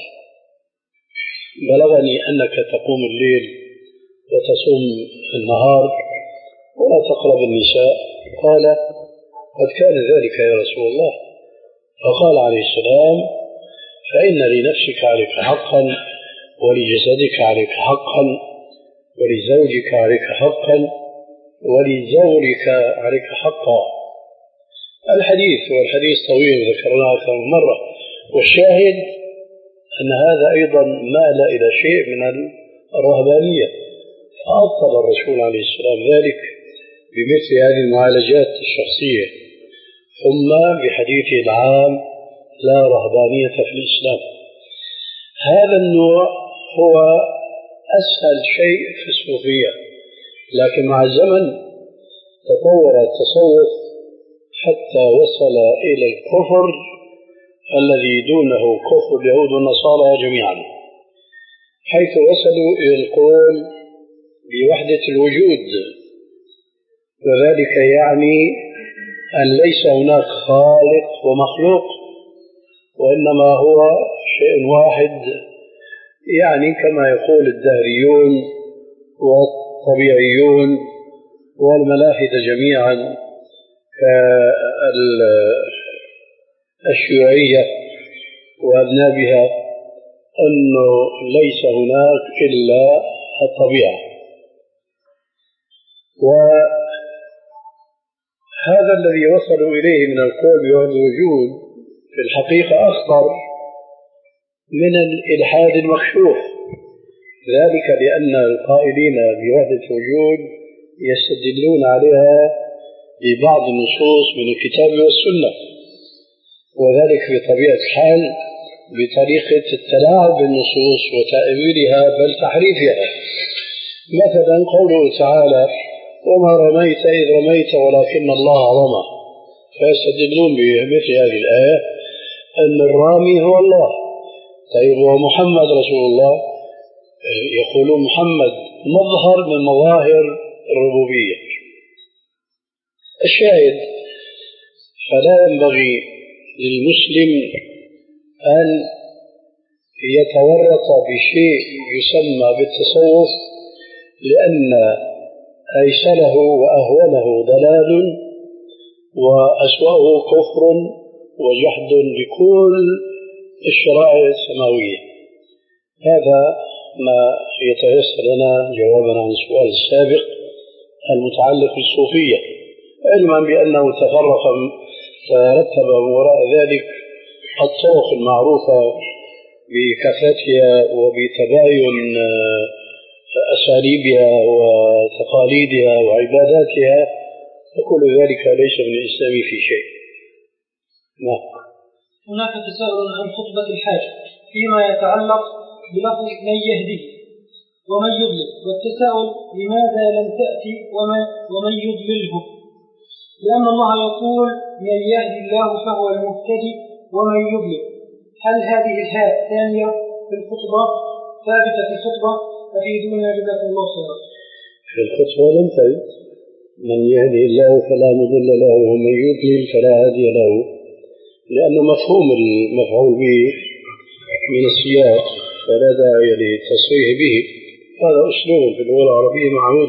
بلغني أنك تقوم الليل وتصوم النهار ولا تقرب النساء. قال قد كان ذلك يا رسول الله. فقال عليه السلام فإن لنفسك عليك حقا ولجسدك عليك حقا ولزوجك عليك حقا ولزورك عليك حقا. الحديث والحديث طويل ذكرناه أكثر من مرة، والشاهد أن هذا أيضا مال إلى شيء من الرهبانية، فأبطل الرسول عليه السلام ذلك بمثل هذه المعالجات الشخصية، ثم بحديثه العام لا رهبانية في الإسلام. هذا النوع هو أسهل شيء في الصوفية، لكن مع الزمن تطور التصوف حتى وصل إلى الكفر الذي دونه كفر اليهود والنصارى جميعا، حيث وصلوا إلى القول بوحدة الوجود، وذلك يعني أن ليس هناك خالق ومخلوق، وإنما هو شيء واحد، يعني كما يقول الدهريون والطبيعيون والملاحدة جميعا كالشيوعية وأذنابها، أنه ليس هناك إلا الطبيعة. وهذا الذي وصلوا إليه من القول بوحدة الوجود في الحقيقة أخطر من الإلحاد المكشوف، ذلك لأن القائلين بوحدة الوجود يستدلون عليها ببعض النصوص من الكتاب والسنة، وذلك بطبيعة الحال بطريقة التلاعب بالنصوص وتأويلها بل تحريفها. مثلا قوله تعالى وما رميت إذ رميت ولكن الله رمى، فيستدلون بمثل هذه الآية أن الرامي هو الله. طيب ومحمد رسول الله، يقولون محمد مظهر من مظاهر الربوبية. الشاهد فلا ينبغي للمسلم أن يتورط بشيء يسمى بالتصوف، لأن أيسره وأهونه ضلال وأسوأه كفر وجحد لكل الشرائع السماوية. هذا ما يتيسر لنا جوابا عن السؤال السابق المتعلق بالصوفية، علما بأنه تفرق ترتب وراء ذلك الطرق المعروفة بكثرتها وبتباين أساليبها وتقاليدها وعباداتها، وكل ذلك ليس من الإسلام في شيء. نعم. هناك تساؤل عن خطبة الحاج فيما يتعلق بلفظ من يهدي ومن يضلل، والتساؤل لماذا لم تأتي ومن يضلله؟ لأن الله يقول من يهدي الله فهو المهتدي ومن يضلل. هل هذه الهاء ثانية في الخطبة ثابتة في الخطبة؟ أفيدونا جزاكم الله خيرا. في الخطبة لم ترد من يهدي الله فلا مضل له ومن يضلل فلا هادي له، لأنه مفهوم المفعول به من السياق فلا داعي للتصريح به. هذا أسلوب في اللغة العربية معهود.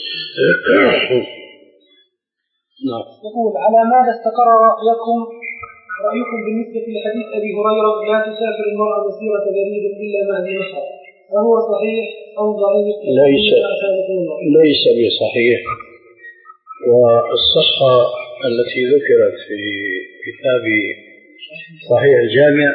نعم. يقول على ماذا استقر رأيكم رأيكم بالنسبة لحديث أبي هريرة لا تسافر المرأة مسيرة بريد إلا مع ذي محرم، فهو صحيح أو ضعيف؟ ليس ليس بصحيح. والصحة التي ذكرت في كتاب صحيح الجامع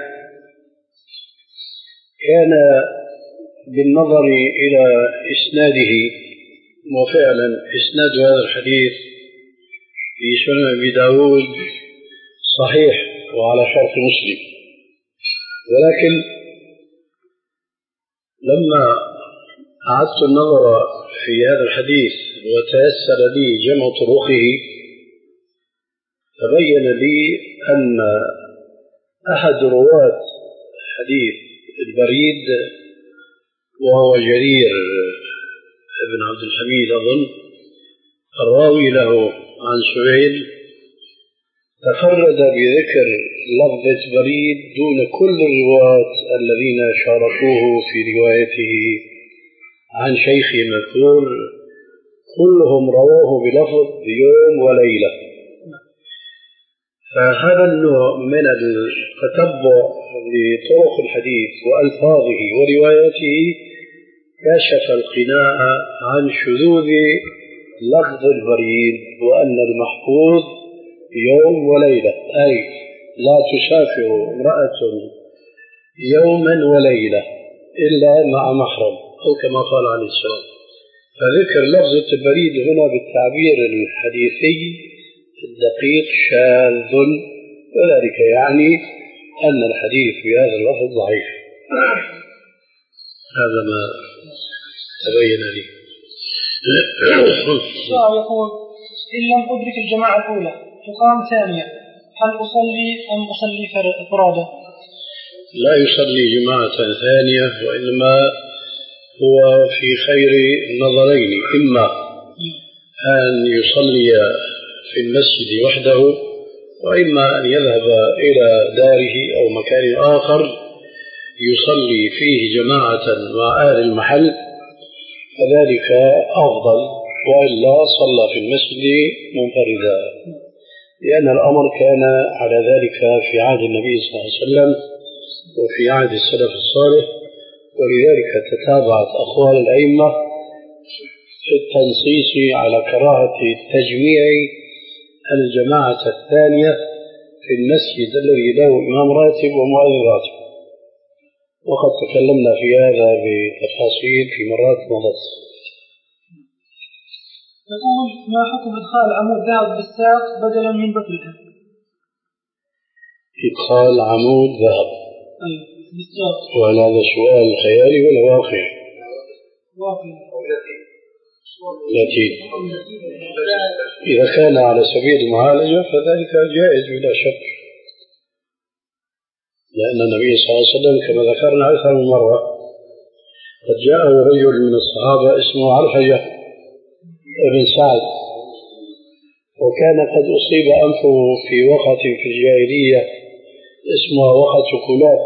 كان بالنظر إلى إسناده، وفعلا إسناد هذا الحديث في سنن أبي داود صحيح وعلى شرط مسلم، ولكن لما أعدت النظر في هذا الحديث وتيسر لي جمع طرقه تبين لي أن أحد رواة حديث البريد وهو جرير بن عبد الحميد أظن الراوي له عن سهيل تفرد بذكر لفظة بريد دون كل الرواة الذين شاركوه في روايته عن شيخ مذكور، كلهم رواه بلفظ يوم وليلة. فهذا النوع من التتبع لطرق الحديث وألفاظه ورواياته كشف القناع عن شذوذ لفظ البريد، وأن المحفوظ يوم وليلة، أي لا تسافر امرأة يوما وليلة إلا مع محرم، أو كما قال عليه السلام. فذكر لفظة البريد هنا بالتعبير الحديثي الدقيق شاذ، وذلك يعني أن الحديث بهذا اللفظ ضعيف. هذا ما تبين لي. يقول إن لم أدرك الجماعة الأولى تقام ثانية، هل أصلي أم أصلي فرادى؟ لا يصلي جماعة ثانية، وإنما هو في خير النظرين، إما أن يصلي في المسجد وحده، وإما أن يذهب إلى داره أو مكان آخر يصلي فيه جماعة مع أهل المحل، فذلك أفضل، وإلا صلى في المسجد منفردا، لأن الأمر كان على ذلك في عهد النبي صلى الله عليه وسلم وفي عهد السلف الصالح، ولذلك تتابعت أقوال الأئمة في التنصيص على كراهة تجميع الجماعة الثانية في المسجد الذي له إمام راتب ومؤذن راتب، وقد تكلمنا في هذا بتفاصيل في مرات مضت. يقول ما حكم إدخال عمود ذهب بالساق بدلا من بطلها؟ إدخال عمود ذهب أيوة. وهل هذا سؤال خيالي ولا واقعي؟ واقعي. التي إذا كان على سبيل المعالجة فذلك جائز بلا شك، لأن النبي صلى الله عليه وسلم كما ذكرنا أكثر من مرة قد جاءه رجل من الصحابة اسمه عرفجة بن سعد، وكان قد أصيب أنفه في وقعة في الجاهلية اسمها وقعة كلاب،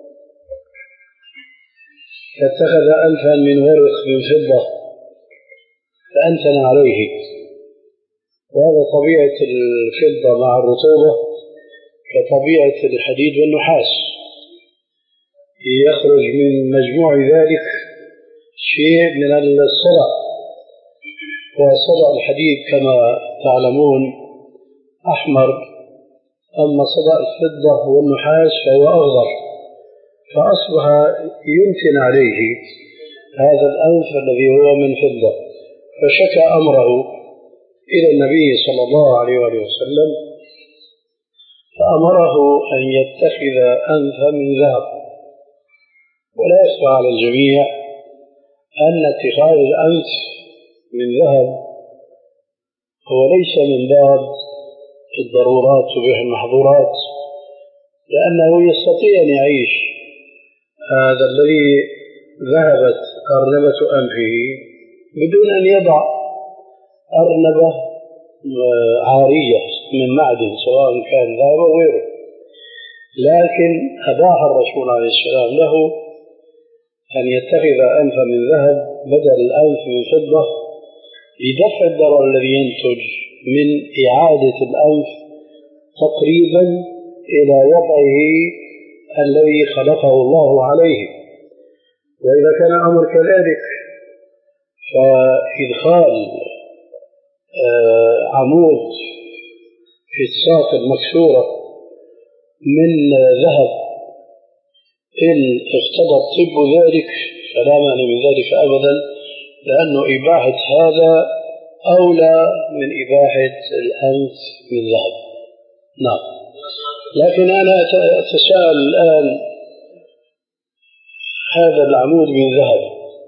فاتخذ أنفا من ورق من فضة فأنتن عليه، وهذا طبيعة الفضة مع الرطوبة كطبيعة الحديد والنحاس، يخرج من مجموع ذلك شيء من الصدأ، وصدأ الحديد كما تعلمون أحمر، أما صدأ الفضة والنحاس فهو أخضر، فأصبح يمتن عليه هذا الأنف الذي هو من فضة، فشكى أمره إلى النبي صلى الله عليه وسلم فأمره أن يتخذ أنفا من ذهب. ولا يخفى على الجميع أن اتخاذ الأنف من ذهب هو ليس من باب الضرورات تبيح المحظورات، لأنه يستطيع أن يعيش هذا الذي ذهبت أرنبة أنفه بدون أن يضع أرنبة عارية من معدن سواء كان ذهب أو غيره، لكن أباح الرسول عليه السلام له أن يتخذ أنفا من ذهب بدل الأنف من فضة لدفع الضرر الذي ينتج من إعادة الأنف تقريبا إلى وضعه الذي خلقه الله عليه. وإذا كان الأمر كذلك فإدخال عمود في الساق المكسورة من ذهب إن اقتضى الطب ذلك فلا مانع من ذلك أبدا، لأنه إباحة هذا أولى من إباحة الأنف من ذهب. نعم. لكن أنا أتساءل الآن، هذا العمود من ذهب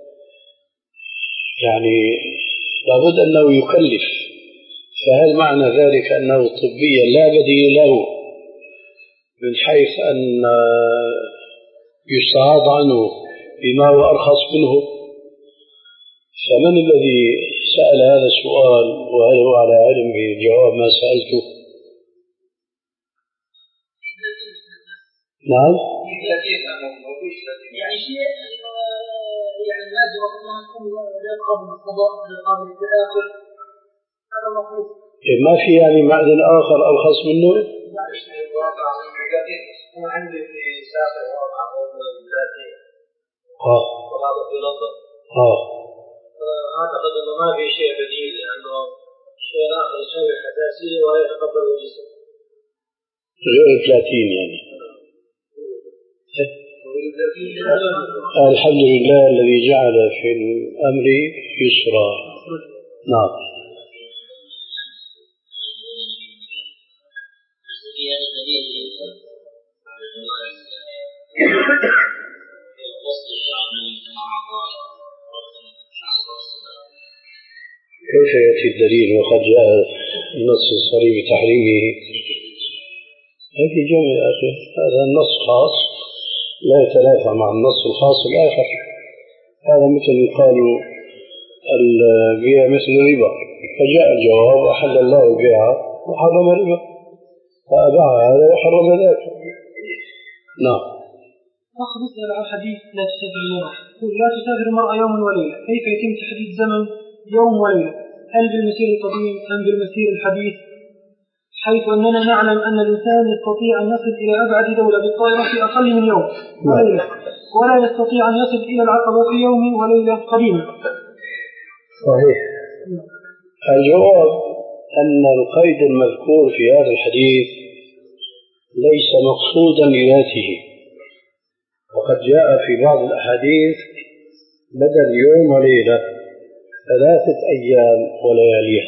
يعني لابد أنه يكلف، فهل معنى ذلك أنه طبيا لا بديل له من حيث أن يستعاض عنه بما هو أرخص منه؟ فمن الذي سأل هذا السؤال وهل هو على علم بجواب ما سألته؟ نعم. يعني شيء يعني الناس وقتها تكون لا قابل للقضاء لا قابل للتآكل، هذا مطلوب. ما في يعني معدن آخر أرخص منه؟ لا اشتري الواقع من عندي في ساق الواقع أو ذاتي. آه. وهذا في لندن. آه. أعتقد أنه ما في شيء بديل، لأنه شيء آخر يسوي حساسية ولا يتقبل الجسم. غير البلاتين يعني. الحمد لله الذي جعل في الأمر يسرا. نعم. كيف يأتي الدليل وقد جاء النص الصريح بتحريمه؟ هذه جمع يا أخي، هذا النص خاص لا يتنافى مع النص الخاص الآخر. هذا مثل يقال البيع مثل الربا، فجاء الجواب أحل الله البيع وحرم الربا، فأباع هذا وحرم ذاك. نعم. أخذ مسألة على الحديث لا تسافر المرأة، لا تسافر المرأة يوم وليلة، كيف يتم تحديد زمن يوم وليلة؟ هل بالمسير القديم أم بالمسير الحديث؟ حيث أننا نعلم أن الإنسان يستطيع أن يصل إلى أبعد دولة بالطائرة في أقل من يوم وليلة، ولا يستطيع أن يصل إلى العقبة في يوم وليلة قديمة. صحيح. الجواب أن القيد المذكور في هذا الحديث ليس مقصودا لذاته، وقد جاء في بعض الأحاديث بدل يوم وليلة ثلاثة أيام ولياليها.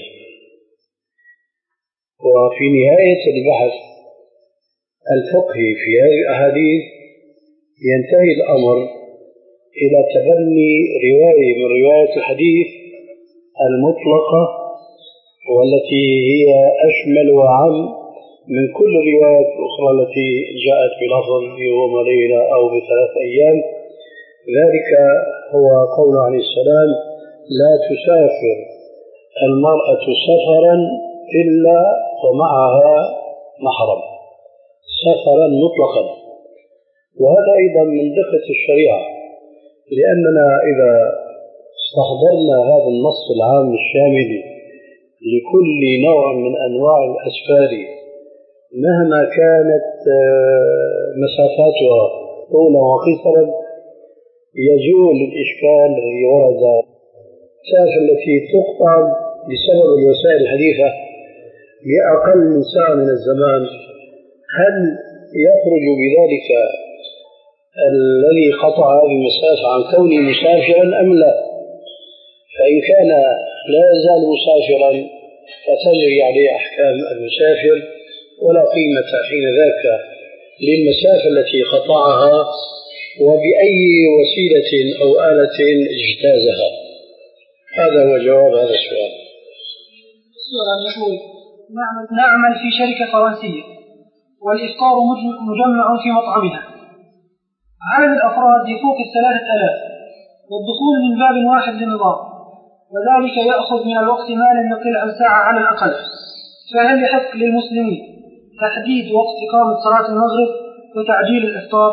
وفي نهاية البحث الفقهي في هذه الأحاديث ينتهي الأمر إلى تبني رواية من رواية الحديث المطلقة والتي هي أشمل وأعم من كل الروايات الأخرى التي جاءت بلفظ يوم وليلة أو بثلاث أيام. ذلك هو قول عليه السلام: لا تسافر المرأة سفرا إلا ومعها محرم، سفرا مطلقا. وهذا أيضا من دقة الشريعة، لأننا إذا استحضرنا هذا النص العام الشامل لكل نوع من أنواع الأسفار مهما كانت مسافاتها طولا وقصرا، يزول الإشكال الذي ورد المسافة التي تقطع بسبب الوسائل الحديثة بأقل من ساعة من الزمان. هل يخرج بذلك الذي قطع هذه المسافة عن كونه مسافرا أم لا؟ فإن كان لا يزال مسافرا فتجري عليه أحكام المسافر، ولا قيمة حين ذاك للمسافة التي قطعها وبأي وسيلة أو آلة اجتازها. هذا هو جواب هذا السؤال. السؤال يقول: نعمل في شركة فرنسية والإفطار مجمع في مطعمها، عدد الأفراد يفوق الثلاثة آلاف، والدخول من باب واحد للنظام، وذلك يأخذ من الوقت ما لم يقل عن ساعة على الأقل، فهل يحق للمسلمين تحديد وقت إقامة صلاة المغرب وتعجيل الإفطار؟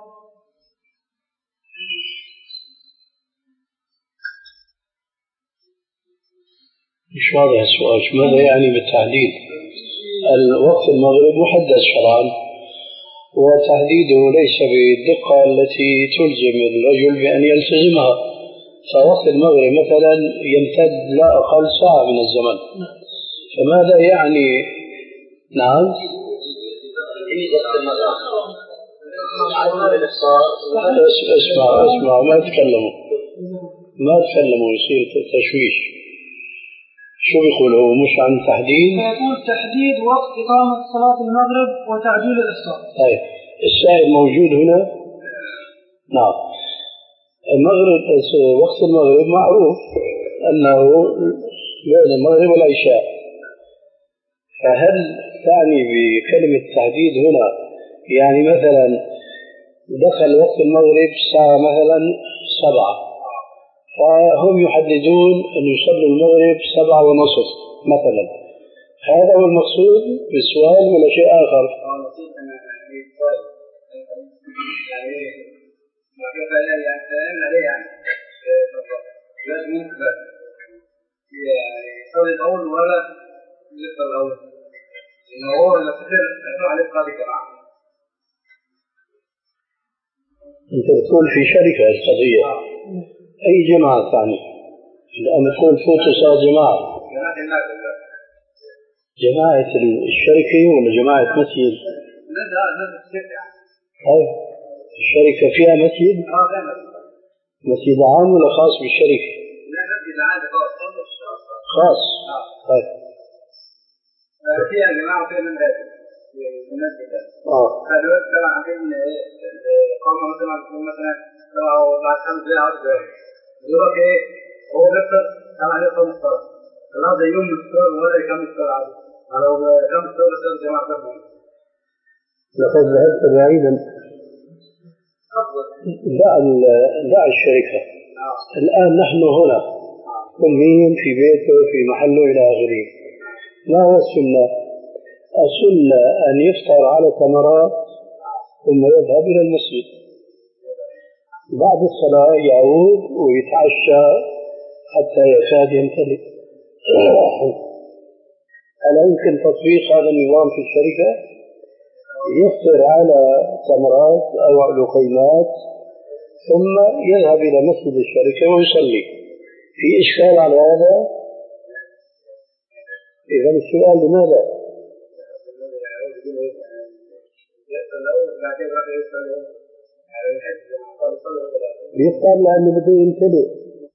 مش واضح السؤال، ماذا يعني بالتحديد؟ الوقت المغرب محدد شرعا، وتحديده ليس بالدقة التي تلزم الرجل بأن يلتزمها. فوقت المغرب مثلا يمتد لا أقل ساعة من الزمن، فماذا يعني؟ نعم، اسمع اسمع ما تكلموا ما تكلموا يصير تشويش. شو بيقول هو؟ مش عن تحديد؟ يقول تحديد وقت إقامة صلاة المغرب وتعجيل الإفطار. طيب السائل موجود هنا؟ نعم. المغرب، وقت المغرب معروف أنه بين المغرب والعشاء، فهل تعني بكلمة تحديد هنا يعني مثلا دخل وقت المغرب الساعة مثلا سبعة، فهم يحددون أن يصلوا المغرب سبعة ونصف مثلا، هذا هو المقصود بالسؤال ولا شيء آخر؟ يصلي الأول ولا يصلي الأول؟ إنه هو يصير يصير عليه قاضي جماعة. أنت بتقول في شركة القضية، أي جماعة ثانية؟ الآن تقول فوتوا صار جماعة، جماعة الشركة ولا جماعة مسجد؟ لا لا لا الشركة. طيب الشركة فيها مسجد؟ مسجد عام ولا خاص بالشركة؟ لا مسجد عام خاص. طيب فيها جماعة فيها من ذلك المسجد ده. اه فدلوقتي طبعا عاملين إقامة مثلا تكون مثلا سبعة وبعد خمس دقايق عشر دقايق. دلوقتي إيه هو نفسه طبعا يقوم الصلاة. النهارده يوم الفطور ولا يكمل الصلاة عادي. لو كمل الصلاة بس الجماعة تفهم. لقد ذهبت بعيدا. دع دع الشركة. الآن نحن هنا كل مين في بيته في محله إلى آخره. ما هو السنة؟ السنة أن يفطر على تمرات ثم يذهب إلى المسجد، بعد الصلاة يعود ويتعشى حتى يكاد يمتلئ. هل يمكن تطبيق هذا النظام في الشركة؟ يفطر على تمرات أو لقيمات ثم يذهب إلى مسجد الشركة ويصلي. في إشكال على هذا؟ إذا السؤال لماذا؟ بيفطر لأنه بده يمتلئ.